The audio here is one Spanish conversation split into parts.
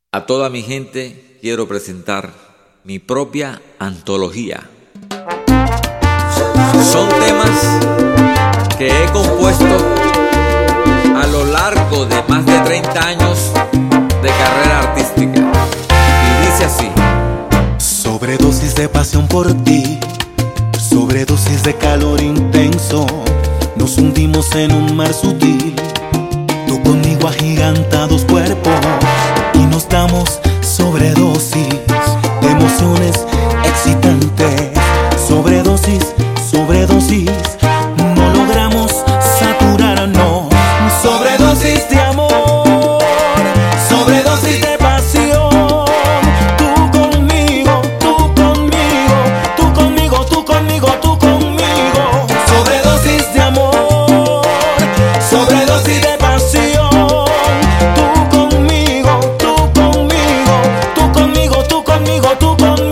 A toda mi gente quiero presentar mi propia antología. Son temas que he compuesto a lo largo de más de 30 años de carrera artística. Y dice así: sobredosis de pasión por ti, sobredosis de calor intenso, nos hundimos en un mar sutil, tú conmigo agigantados cuerpos, y nos damos sobredosis de emociones excitantes. Sobredosis, sobredosis, no logramos saturarnos. Sobredosis de amor, sobredosis de pasión, tú conmigo, tú conmigo, tú conmigo, tú conmigo, tú conmigo. Sobredosis de amor, sobredosis de pasión, tú conmigo, tú conmigo, tú conmigo, tú conmigo, tú conmigo.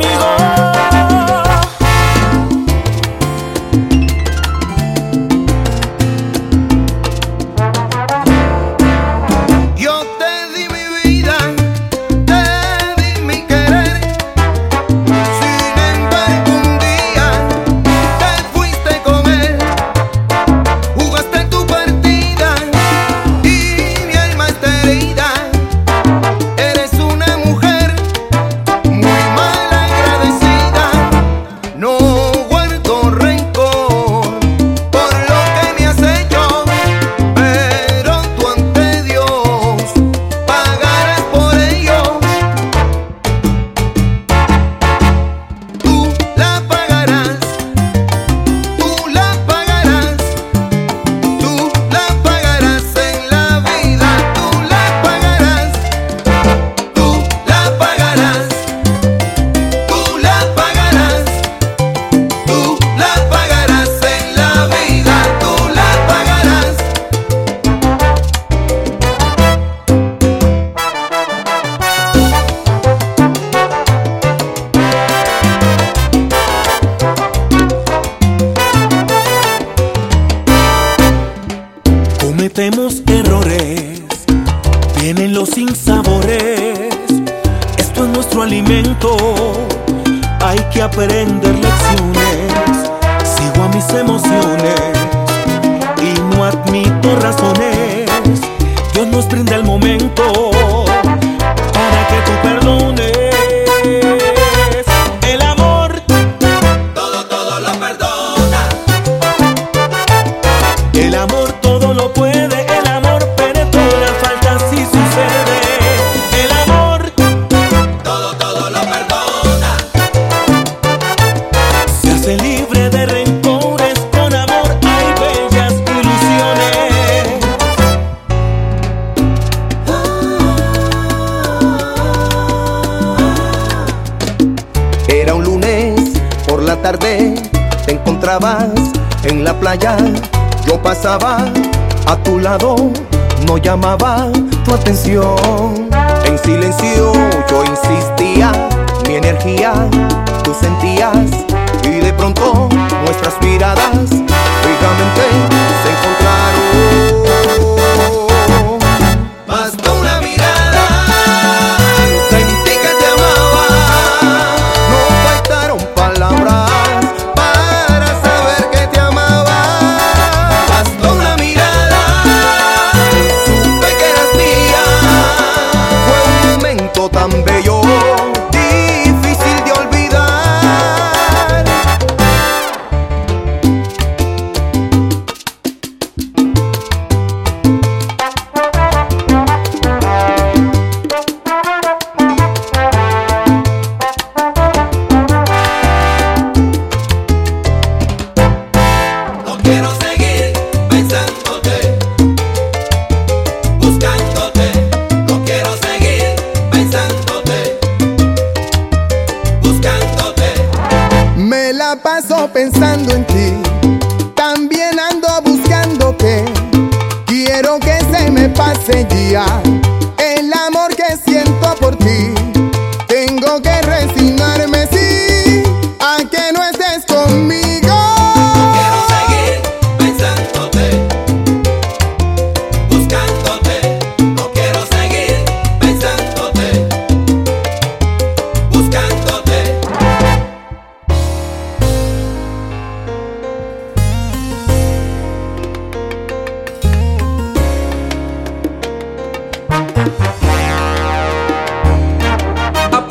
Cometemos errores, vienen los sinsabores, esto es nuestro alimento, hay que aprender lecciones. Sigo a mis emociones y no admito razones, Dios nos brinda el momento para que tú perdones. El amor todo lo perdona, el amor todo lo puede. Libre de rencores, con amor hay bellas ilusiones. Era un lunes por la tarde, te encontrabas en la playa, yo pasaba a tu lado, no llamaba tu atención. En silencio yo insistía, mi energía tú sentías, y de pronto nuestras miradas fijamente se encontraron. Bastó una mirada, sentí que te amaba, no faltaron palabras para saber que te amaba. Bastó una mirada, supe que eras mía, fue un momento tan bello, difícil de olvidar. Quiero seguir pensándote, buscándote. No quiero seguir pensándote, buscándote. Me la paso pensando en ti, también ando buscándote. Quiero que se me pase ya el amor que siento por ti. Tengo que resignarme, sí, a que no estés conmigo. Buscándote, no quiero seguir pensándote,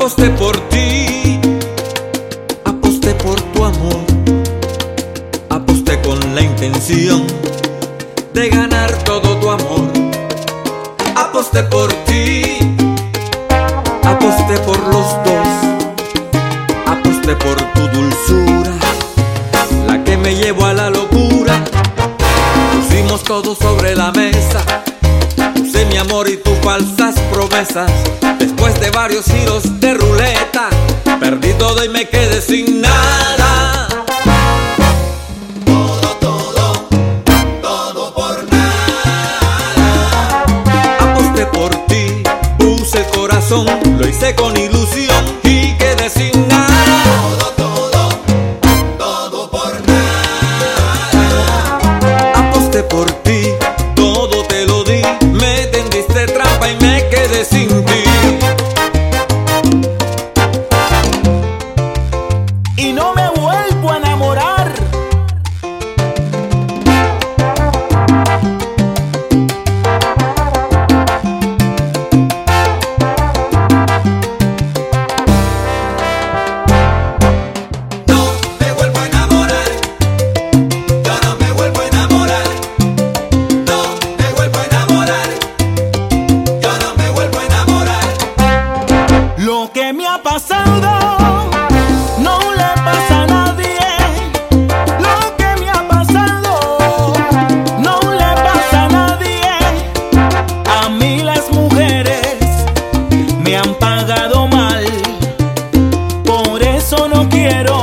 Aposté por ti, aposté por tu amor, aposté con la intención de ganar todo tu amor. Aposté por ti, aposté por los dos, aposté por tu dulzura, la que me llevó a la locura. Pusimos todo sobre la mesa, puse mi amor y tus falsas promesas. Después de varios giros de ruleta, perdí todo y me quedé sin nada. Todo por nada. Aposté por ti, puse el corazón, lo hice con ilusión y quedé sin nada. Todo por nada. Aposté por ti, todo te lo di, me tendiste trampa y me quedé sin ti. Y no me vuelvo a enamorar. No me vuelvo a enamorar. Yo no me vuelvo a enamorar. No me vuelvo a enamorar. Yo no me vuelvo a enamorar. Lo que me ha pasado no le pasa a nadie. Lo que me ha pasado no le pasa a nadie. A mí las mujeres me han pagado mal, por eso no quiero